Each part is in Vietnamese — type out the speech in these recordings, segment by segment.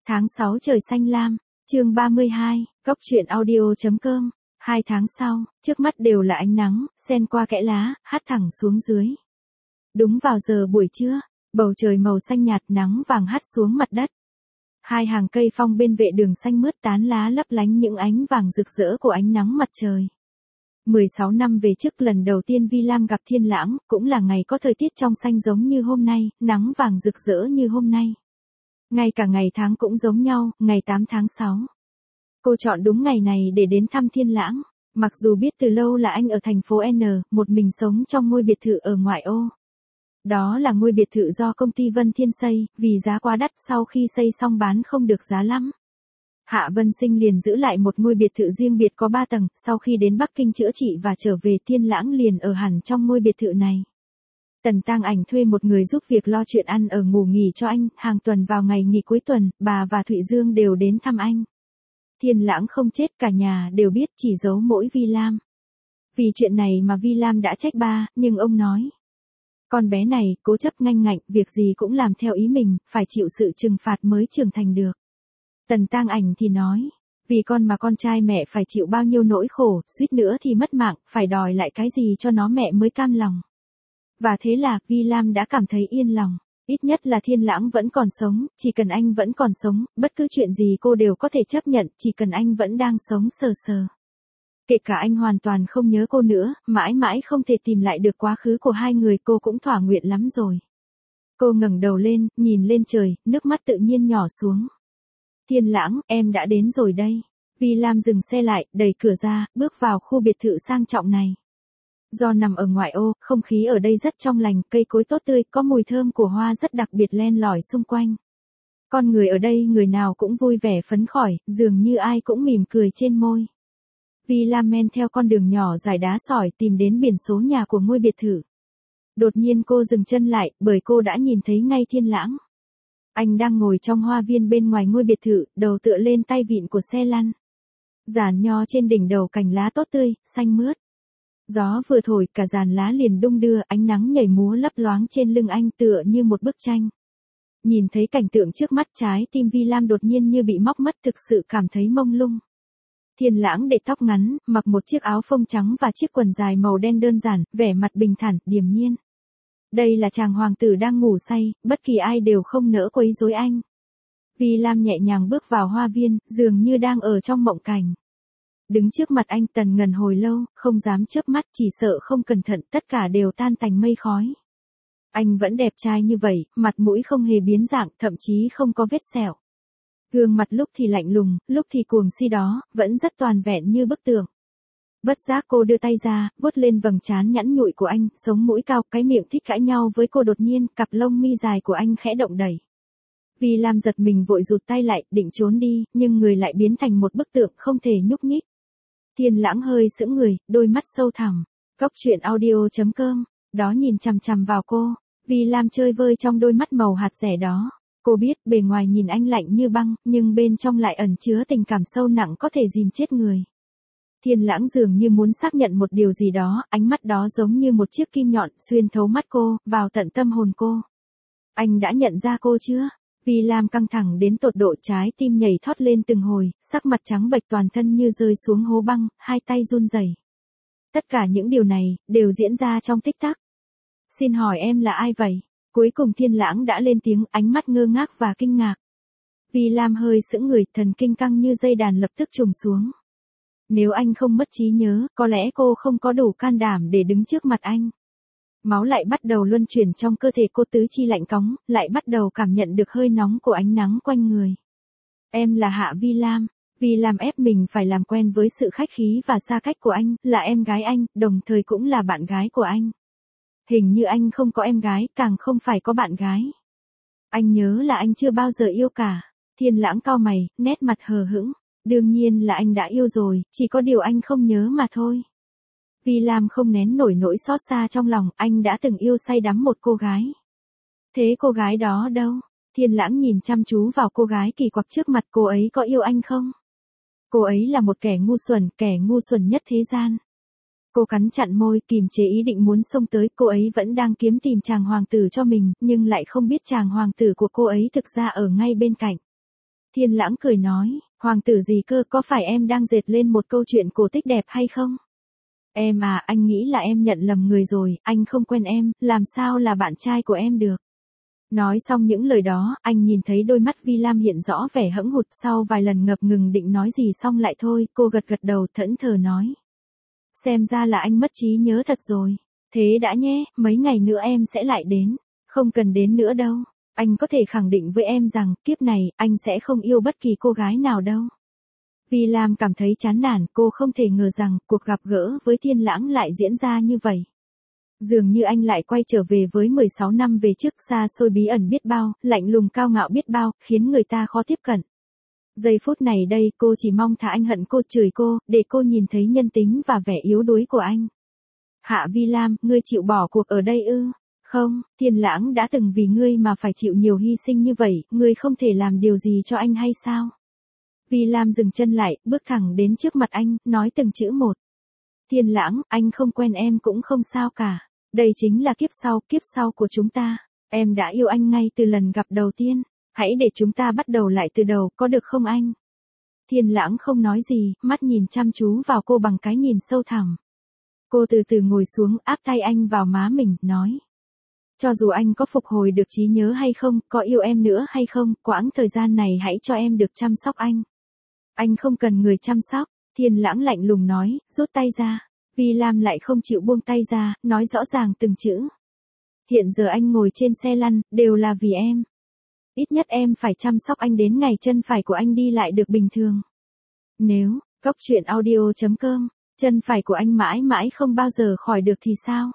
Tháng 6 trời xanh lam, chương 32, Cốc truyện audio.com. 2 tháng sau, trước mắt đều là ánh nắng, xen qua kẽ lá, hắt thẳng xuống dưới. Đúng vào giờ buổi trưa, bầu trời màu xanh nhạt, nắng vàng hắt xuống mặt đất. Hai hàng cây phong bên vệ đường xanh mướt, tán lá lấp lánh những ánh vàng rực rỡ của ánh nắng mặt trời. 16 năm về trước, lần đầu tiên Vi Lam gặp Thiên Lãng, cũng là ngày có thời tiết trong xanh giống như hôm nay, nắng vàng rực rỡ như hôm nay. Ngay cả ngày tháng cũng giống nhau, ngày 8 tháng 6. Cô chọn đúng ngày này để đến thăm Thiên Lãng, mặc dù biết từ lâu là anh ở thành phố N, một mình sống trong ngôi biệt thự ở ngoại ô. Đó là ngôi biệt thự do công ty Vân Thiên xây, vì giá quá đắt, sau khi xây xong bán không được giá lắm. Hạ Vân Sinh liền giữ lại một ngôi biệt thự riêng biệt có 3 tầng, sau khi đến Bắc Kinh chữa trị và trở về, Thiên Lãng liền ở hẳn trong ngôi biệt thự này. Tần Tăng Ảnh thuê một người giúp việc lo chuyện ăn ở ngủ nghỉ cho anh, hàng tuần vào ngày nghỉ cuối tuần, bà và Thụy Dương đều đến thăm anh. Thiên Lãng không chết, cả nhà đều biết, chỉ giấu mỗi Vi Lam. Vì chuyện này mà Vi Lam đã trách ba, nhưng ông nói: con bé này, cố chấp nganh ngạnh, việc gì cũng làm theo ý mình, phải chịu sự trừng phạt mới trưởng thành được. Tần Tăng Ảnh thì nói: vì con mà con trai mẹ phải chịu bao nhiêu nỗi khổ, suýt nữa thì mất mạng, phải đòi lại cái gì cho nó mẹ mới cam lòng. Và thế là, Vi Lam đã cảm thấy yên lòng. Ít nhất là Thiên Lãng vẫn còn sống, chỉ cần anh vẫn còn sống, bất cứ chuyện gì cô đều có thể chấp nhận, chỉ cần anh vẫn đang sống sờ sờ. Kể cả anh hoàn toàn không nhớ cô nữa, mãi mãi không thể tìm lại được quá khứ của hai người, cô cũng thỏa nguyện lắm rồi. Cô ngẩng đầu lên, nhìn lên trời, nước mắt tự nhiên nhỏ xuống. Thiên Lãng, em đã đến rồi đây. Vi Lam dừng xe lại, đẩy cửa ra, bước vào khu biệt thự sang trọng này. Do nằm ở ngoại ô, không khí ở đây rất trong lành, cây cối tốt tươi, có mùi thơm của hoa rất đặc biệt len lỏi xung quanh. Con người ở đây người nào cũng vui vẻ phấn khởi, dường như ai cũng mỉm cười trên môi. Vi Lam men theo con đường nhỏ dài đá sỏi tìm đến biển số nhà của ngôi biệt thự. Đột nhiên cô dừng chân lại, bởi cô đã nhìn thấy ngay Thiên Lãng. Anh đang ngồi trong hoa viên bên ngoài ngôi biệt thự, đầu tựa lên tay vịn của xe lăn. Giàn nho trên đỉnh đầu, cành lá tốt tươi, xanh mướt. Gió vừa thổi, cả giàn lá liền đung đưa, ánh nắng nhảy múa lấp loáng trên lưng anh, tựa như một bức tranh. Nhìn thấy cảnh tượng trước mắt, trái tim Vi Lam đột nhiên như bị móc mất, thực sự cảm thấy mông lung. Thiên Lãng để tóc ngắn, mặc một chiếc áo phông trắng và chiếc quần dài màu đen đơn giản, vẻ mặt bình thản, điềm nhiên. Đây là chàng hoàng tử đang ngủ say, bất kỳ ai đều không nỡ quấy rối anh. Vi Lam nhẹ nhàng bước vào hoa viên, dường như đang ở trong mộng cảnh. Đứng trước mặt anh, tần ngần hồi lâu, không dám chớp mắt, chỉ sợ không cẩn thận, tất cả đều tan thành mây khói. Anh vẫn đẹp trai như vậy, mặt mũi không hề biến dạng, thậm chí không có vết sẹo. Gương mặt lúc thì lạnh lùng, lúc thì cuồng si đó, vẫn rất toàn vẹn như bức tượng. Bất giác cô đưa tay ra, vuốt lên vầng trán nhẵn nhụi của anh, sống mũi cao, cái miệng thích cãi nhau với cô, đột nhiên, cặp lông mi dài của anh khẽ động đẩy. Vi Lam giật mình vội rụt tay lại, định trốn đi, nhưng người lại biến thành một bức tượng không thể nhúc nhích. Thiên Lãng hơi sững người, đôi mắt sâu thẳm. Cốc truyện audio.com, đó nhìn chằm chằm vào cô. Vi Lam chơi vơi trong đôi mắt màu hạt dẻ đó. Cô biết, bề ngoài nhìn anh lạnh như băng, nhưng bên trong lại ẩn chứa tình cảm sâu nặng có thể dìm chết người. Thiên Lãng dường như muốn xác nhận một điều gì đó, ánh mắt đó giống như một chiếc kim nhọn, xuyên thấu mắt cô, vào tận tâm hồn cô. Anh đã nhận ra cô chưa? Vi Lam căng thẳng đến tột độ, trái tim nhảy thót lên từng hồi, sắc mặt trắng bệch, toàn thân như rơi xuống hố băng, hai tay run rẩy. Tất cả những điều này, đều diễn ra trong tích tắc. Xin hỏi em là ai vậy? Cuối cùng Thiên Lãng đã lên tiếng, ánh mắt ngơ ngác và kinh ngạc. Vi Lam hơi sững người, thần kinh căng như dây đàn lập tức trùng xuống. Nếu anh không mất trí nhớ, có lẽ cô không có đủ can đảm để đứng trước mặt anh. Máu lại bắt đầu luân chuyển trong cơ thể cô, tứ chi lạnh cóng, lại bắt đầu cảm nhận được hơi nóng của ánh nắng quanh người. Em là Hạ Vi Lam. Vi Lam ép mình phải làm quen với sự khách khí và xa cách của anh, là em gái anh, đồng thời cũng là bạn gái của anh. Hình như anh không có em gái, càng không phải có bạn gái. Anh nhớ là anh chưa bao giờ yêu cả. Thiên Lãng cau mày, nét mặt hờ hững. Đương nhiên là anh đã yêu rồi, chỉ có điều anh không nhớ mà thôi. Vi Lam không nén nổi nỗi xót xa trong lòng, anh đã từng yêu say đắm một cô gái. Thế cô gái đó đâu? Thiên Lãng nhìn chăm chú vào cô gái kỳ quặc trước mặt, cô ấy có yêu anh không? Cô ấy là một kẻ ngu xuẩn nhất thế gian. Cô cắn chặn môi, kìm chế ý định muốn xông tới, cô ấy vẫn đang kiếm tìm chàng hoàng tử cho mình, nhưng lại không biết chàng hoàng tử của cô ấy thực ra ở ngay bên cạnh. Thiên Lãng cười nói, hoàng tử gì cơ, có phải em đang dệt lên một câu chuyện cổ tích đẹp hay không? Em à, anh nghĩ là em nhận lầm người rồi, anh không quen em, làm sao là bạn trai của em được. Nói xong những lời đó, anh nhìn thấy đôi mắt Vi Lam hiện rõ vẻ hững hụt, sau vài lần ngập ngừng định nói gì xong lại thôi, cô gật gật đầu thẫn thờ nói. Xem ra là anh mất trí nhớ thật rồi. Thế đã nhé, mấy ngày nữa em sẽ lại đến. Không cần đến nữa đâu. Anh có thể khẳng định với em rằng, kiếp này, anh sẽ không yêu bất kỳ cô gái nào đâu. Vi Lam cảm thấy chán nản, cô không thể ngờ rằng, cuộc gặp gỡ với Thiên Lãng lại diễn ra như vậy. Dường như anh lại quay trở về với 16 năm về trước, xa xôi bí ẩn biết bao, lạnh lùng cao ngạo biết bao, khiến người ta khó tiếp cận. Giây phút này đây, cô chỉ mong thà anh hận cô, chửi cô, để cô nhìn thấy nhân tính và vẻ yếu đuối của anh. Hạ Vi Lam, ngươi chịu bỏ cuộc ở đây ư? Không, Thiên Lãng đã từng vì ngươi mà phải chịu nhiều hy sinh như vậy, ngươi không thể làm điều gì cho anh hay sao? Vi Lam dừng chân lại, bước thẳng đến trước mặt anh, nói từng chữ một. Thiên Lãng, anh không quen em cũng không sao cả. Đây chính là kiếp sau của chúng ta. Em đã yêu anh ngay từ lần gặp đầu tiên. Hãy để chúng ta bắt đầu lại từ đầu, có được không anh? Thiên Lãng không nói gì, mắt nhìn chăm chú vào cô bằng cái nhìn sâu thẳm. Cô từ từ ngồi xuống, áp tay anh vào má mình, nói. Cho dù anh có phục hồi được trí nhớ hay không, có yêu em nữa hay không, quãng thời gian này hãy cho em được chăm sóc anh. Anh không cần người chăm sóc. Thiên Lãng lạnh lùng nói, rút tay ra. Vi Lam lại không chịu buông tay ra, nói rõ ràng từng chữ. Hiện giờ anh ngồi trên xe lăn, đều là vì em. Ít nhất em phải chăm sóc anh đến ngày chân phải của anh đi lại được bình thường. Nếu, Cốc Truyện Audio.com, chân phải của anh mãi mãi không bao giờ khỏi được thì sao?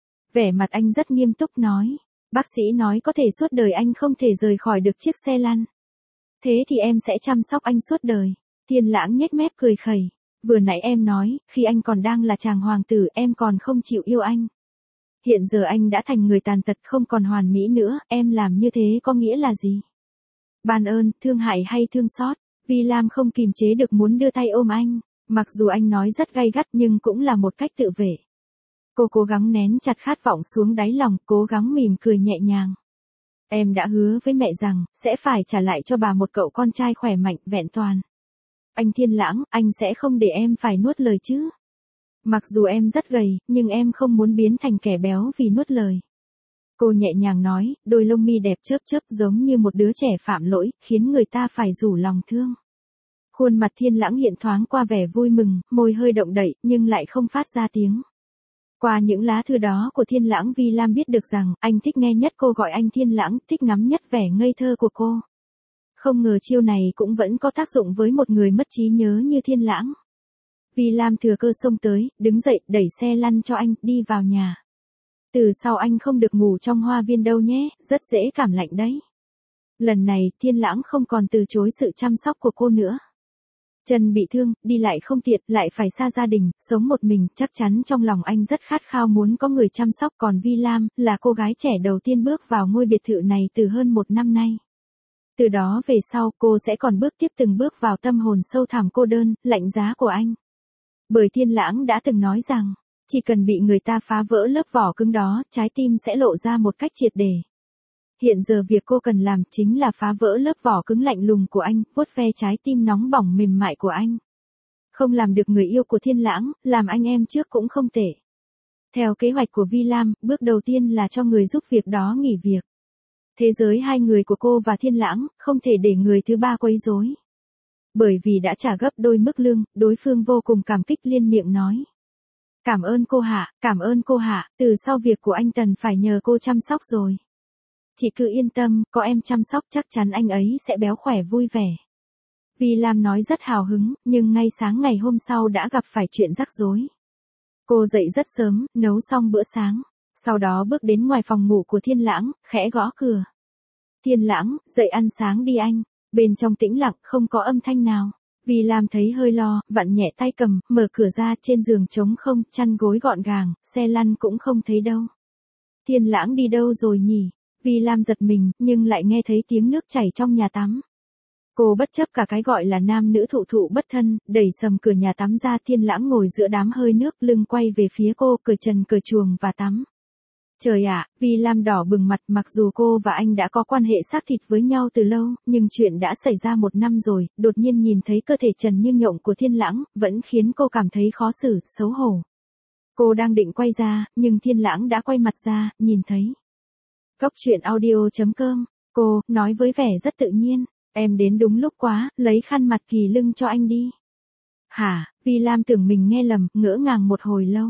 Vẻ mặt anh rất nghiêm túc nói. Bác sĩ nói có thể suốt đời anh không thể rời khỏi được chiếc xe lăn. Thế thì em sẽ chăm sóc anh suốt đời. Thiên Lãng nhếch mép cười khẩy. Vừa nãy em nói, khi anh còn đang là chàng hoàng tử, em còn không chịu yêu anh. Hiện giờ anh đã thành người tàn tật không còn hoàn mỹ nữa, em làm như thế có nghĩa là gì? Ban ơn, thương hại hay thương xót? Vi Lam không kìm chế được muốn đưa tay ôm anh, mặc dù anh nói rất gay gắt nhưng cũng là một cách tự vệ. Cô cố gắng nén chặt khát vọng xuống đáy lòng, cố gắng mỉm cười nhẹ nhàng. Em đã hứa với mẹ rằng, sẽ phải trả lại cho bà một cậu con trai khỏe mạnh, vẹn toàn. Anh Thiên Lãng, anh sẽ không để em phải nuốt lời chứ. Mặc dù em rất gầy, nhưng em không muốn biến thành kẻ béo vì nuốt lời. Cô nhẹ nhàng nói, đôi lông mi đẹp chớp chớp giống như một đứa trẻ phạm lỗi, khiến người ta phải rủ lòng thương. Khuôn mặt Thiên Lãng hiện thoáng qua vẻ vui mừng, môi hơi động đậy, nhưng lại không phát ra tiếng. Qua những lá thư đó của Thiên Lãng, Vi Lam biết được rằng, anh thích nghe nhất cô gọi anh Thiên Lãng, thích ngắm nhất vẻ ngây thơ của cô. Không ngờ chiêu này cũng vẫn có tác dụng với một người mất trí nhớ như Thiên Lãng. Vi Lam thừa cơ xông tới, đứng dậy, đẩy xe lăn cho anh, đi vào nhà. Từ sau anh không được ngủ trong hoa viên đâu nhé, rất dễ cảm lạnh đấy. Lần này, Thiên Lãng không còn từ chối sự chăm sóc của cô nữa. Chân bị thương, đi lại không tiện, lại phải xa gia đình, sống một mình, chắc chắn trong lòng anh rất khát khao muốn có người chăm sóc, còn Vi Lam, là cô gái trẻ đầu tiên bước vào ngôi biệt thự này từ hơn 1 năm nay. Từ đó về sau, cô sẽ còn bước tiếp từng bước vào tâm hồn sâu thẳm cô đơn, lạnh giá của anh. Bởi Thiên Lãng đã từng nói rằng, chỉ cần bị người ta phá vỡ lớp vỏ cứng đó, trái tim sẽ lộ ra một cách triệt để. Hiện giờ việc cô cần làm chính là phá vỡ lớp vỏ cứng lạnh lùng của anh, vuốt ve trái tim nóng bỏng mềm mại của anh. Không làm được người yêu của Thiên Lãng, làm anh em trước cũng không tệ. Theo kế hoạch của Vi Lam, bước đầu tiên là cho người giúp việc đó nghỉ việc. Thế giới hai người của cô và Thiên Lãng, không thể để người thứ ba quấy rối. Bởi vì đã trả gấp đôi mức lương, đối phương vô cùng cảm kích liên miệng nói. Cảm ơn cô Hạ, từ sau việc của anh Tần phải nhờ cô chăm sóc rồi. Chị cứ yên tâm, có em chăm sóc chắc chắn anh ấy sẽ béo khỏe vui vẻ. Vi Lam nói rất hào hứng, nhưng ngay sáng ngày hôm sau đã gặp phải chuyện rắc rối. Cô dậy rất sớm, nấu xong bữa sáng, sau đó bước đến ngoài phòng ngủ của Thiên Lãng, khẽ gõ cửa. Thiên Lãng, dậy ăn sáng đi anh. Bên trong tĩnh lặng, không có âm thanh nào. Vi Lam thấy hơi lo, vặn nhẹ tay cầm, mở cửa ra, trên giường trống không, chăn gối gọn gàng, xe lăn cũng không thấy đâu. Thiên Lãng đi đâu rồi nhỉ? Vi Lam giật mình, nhưng lại nghe thấy tiếng nước chảy trong nhà tắm. Cô bất chấp cả cái gọi là nam nữ thụ thụ bất thân, đẩy sầm cửa nhà tắm ra. Thiên Lãng ngồi giữa đám hơi nước, lưng quay về phía cô, cởi trần cởi chuồng và tắm. Trời ạ, Vi Lam đỏ bừng mặt, mặc dù cô và anh đã có quan hệ xác thịt với nhau từ lâu, nhưng chuyện đã xảy ra 1 năm rồi, đột nhiên nhìn thấy cơ thể trần như nhộng của Thiên Lãng, vẫn khiến cô cảm thấy khó xử, xấu hổ. Cô đang định quay ra, nhưng Thiên Lãng đã quay mặt ra, nhìn thấy. Cốc truyện audio.com, cô, nói với vẻ rất tự nhiên, em đến đúng lúc quá, lấy khăn mặt kỳ lưng cho anh đi. Hả, Vi Lam tưởng mình nghe lầm, ngỡ ngàng một hồi lâu.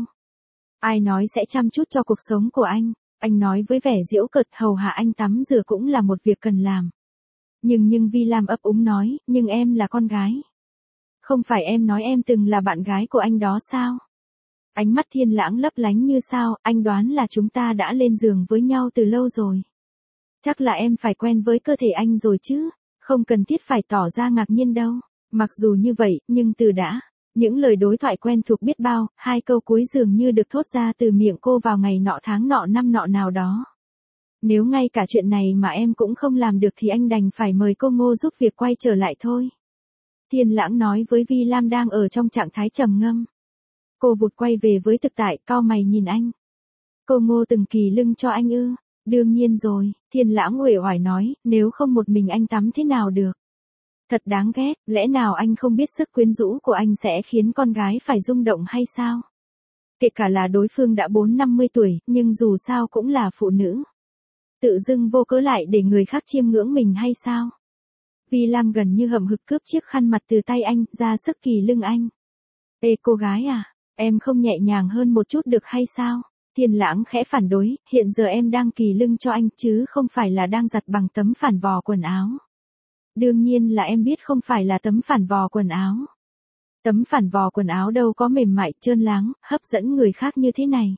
Ai nói sẽ chăm chút cho cuộc sống của anh nói với vẻ giễu cợt, hầu hạ anh tắm rửa cũng là một việc cần làm. Nhưng Vi Lam ấp úng nói, nhưng em là con gái. Không phải em nói em từng là bạn gái của anh đó sao? Ánh mắt Thiên Lãng lấp lánh như sao, anh đoán là chúng ta đã lên giường với nhau từ lâu rồi. Chắc là em phải quen với cơ thể anh rồi chứ, không cần thiết phải tỏ ra ngạc nhiên đâu. Mặc dù như vậy, nhưng từ đã. Những lời đối thoại quen thuộc biết bao, 2 câu cuối dường như được thốt ra từ miệng cô vào ngày nọ tháng nọ năm nọ nào đó. Nếu ngay cả chuyện này mà em cũng không làm được thì anh đành phải mời cô Ngô giúp việc quay trở lại thôi. Thiên Lãng nói với Vi Lam đang ở trong trạng thái trầm ngâm. Cô vụt quay về với thực tại, cau mày nhìn anh. Cô Ngô từng kỳ lưng cho anh ư? Đương nhiên rồi, Thiên Lãng uể oải nói, nếu không một mình anh tắm thế nào được. Thật đáng ghét, lẽ nào anh không biết sức quyến rũ của anh sẽ khiến con gái phải rung động hay sao? Kể cả là đối phương đã 40-50 tuổi, nhưng dù sao cũng là phụ nữ. Tự dưng vô cớ lại để người khác chiêm ngưỡng mình hay sao? Vi Lam gần như hậm hực cướp chiếc khăn mặt từ tay anh, ra sức kỳ lưng anh. Ê cô gái à, em không nhẹ nhàng hơn một chút được hay sao? Thiên Lãng khẽ phản đối, hiện giờ em đang kỳ lưng cho anh chứ không phải là đang giặt bằng tấm phản vò quần áo. Đương nhiên là em biết không phải là tấm phản vò quần áo. Tấm phản vò quần áo đâu có mềm mại, trơn láng, hấp dẫn người khác như thế này.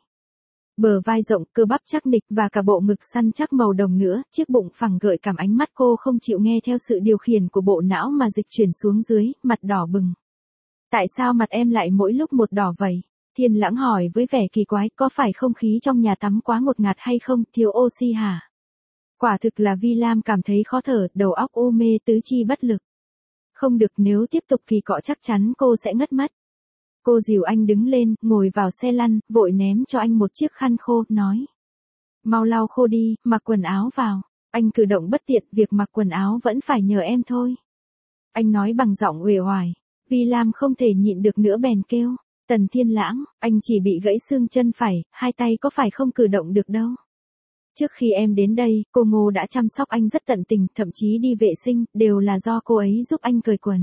Bờ vai rộng, cơ bắp chắc nịch và cả bộ ngực săn chắc màu đồng nữa, chiếc bụng phẳng gợi cảm, ánh mắt cô không chịu nghe theo sự điều khiển của bộ não mà dịch chuyển xuống dưới, mặt đỏ bừng. Tại sao mặt em lại mỗi lúc một đỏ vậy? Thiên Lãng hỏi với vẻ kỳ quái, có phải không khí trong nhà tắm quá ngột ngạt hay không, thiếu oxy hả? Quả thực là Vi Lam cảm thấy khó thở, đầu óc u mê, tứ chi bất lực. Không được, nếu tiếp tục kỳ cọ chắc chắn cô sẽ ngất mất. Cô dìu anh đứng lên, ngồi vào xe lăn, vội ném cho anh một chiếc khăn khô, nói. Mau lau khô đi, mặc quần áo vào. Anh cử động bất tiện, việc mặc quần áo vẫn phải nhờ em thôi. Anh nói bằng giọng uể oải. Vi Lam không thể nhịn được nữa bèn kêu. Tần Thiên Lãng, anh chỉ bị gãy xương chân phải, 2 tay có phải không cử động được đâu. Trước khi em đến đây, cô Ngô đã chăm sóc anh rất tận tình, thậm chí đi vệ sinh, đều là do cô ấy giúp anh cởi quần.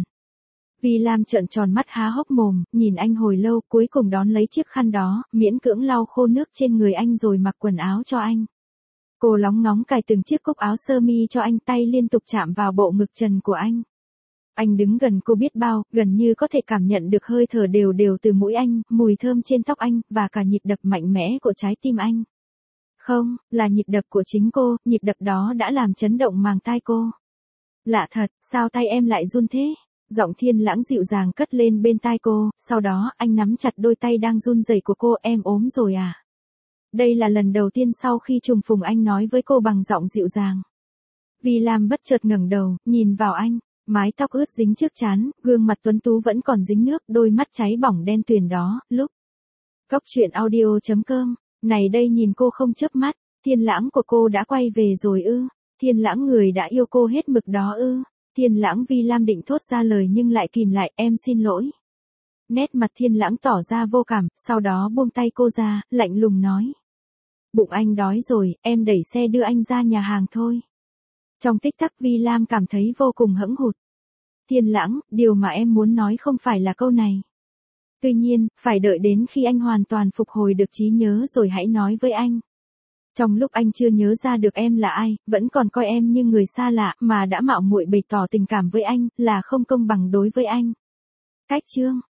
Vi Lam trợn tròn mắt há hốc mồm, nhìn anh hồi lâu, cuối cùng đón lấy chiếc khăn đó, miễn cưỡng lau khô nước trên người anh rồi mặc quần áo cho anh. Cô lóng ngóng cài từng chiếc cúc áo sơ mi cho anh, tay liên tục chạm vào bộ ngực trần của anh. Anh đứng gần cô biết bao, gần như có thể cảm nhận được hơi thở đều đều từ mũi anh, mùi thơm trên tóc anh, và cả nhịp đập mạnh mẽ của trái tim anh. Không, là nhịp đập của chính cô, nhịp đập đó đã làm chấn động màng tai cô. Lạ thật, sao tay em lại run thế? Giọng Thiên Lãng dịu dàng cất lên bên tai cô, sau đó anh nắm chặt đôi tay đang run rẩy của cô, em ốm rồi à? Đây là lần đầu tiên sau khi trùng phùng anh nói với cô bằng giọng dịu dàng. Vi Lam bất chợt ngẩng đầu, nhìn vào anh, mái tóc ướt dính trước trán, gương mặt tuấn tú vẫn còn dính nước, đôi mắt cháy bỏng đen tuyền đó, lúc. Cốc truyện audio.com, này đây nhìn cô không chớp mắt, Thiên Lãng của cô đã quay về rồi ư? Thiên Lãng người đã yêu cô hết mực đó ư? Thiên Lãng. Vi Lam định thốt ra lời nhưng lại kìm lại, em xin lỗi. Nét mặt Thiên Lãng tỏ ra vô cảm, sau đó buông tay cô ra, lạnh lùng nói. Bụng anh đói rồi, em đẩy xe đưa anh ra nhà hàng thôi. Trong tích tắc Vi Lam cảm thấy vô cùng hẫng hụt. Thiên Lãng, điều mà em muốn nói không phải là câu này. Tuy nhiên, phải đợi đến khi anh hoàn toàn phục hồi được trí nhớ rồi hãy nói với anh. Trong lúc anh chưa nhớ ra được em là ai, vẫn còn coi em như người xa lạ mà đã mạo muội bày tỏ tình cảm với anh, là không công bằng đối với anh. Cách chương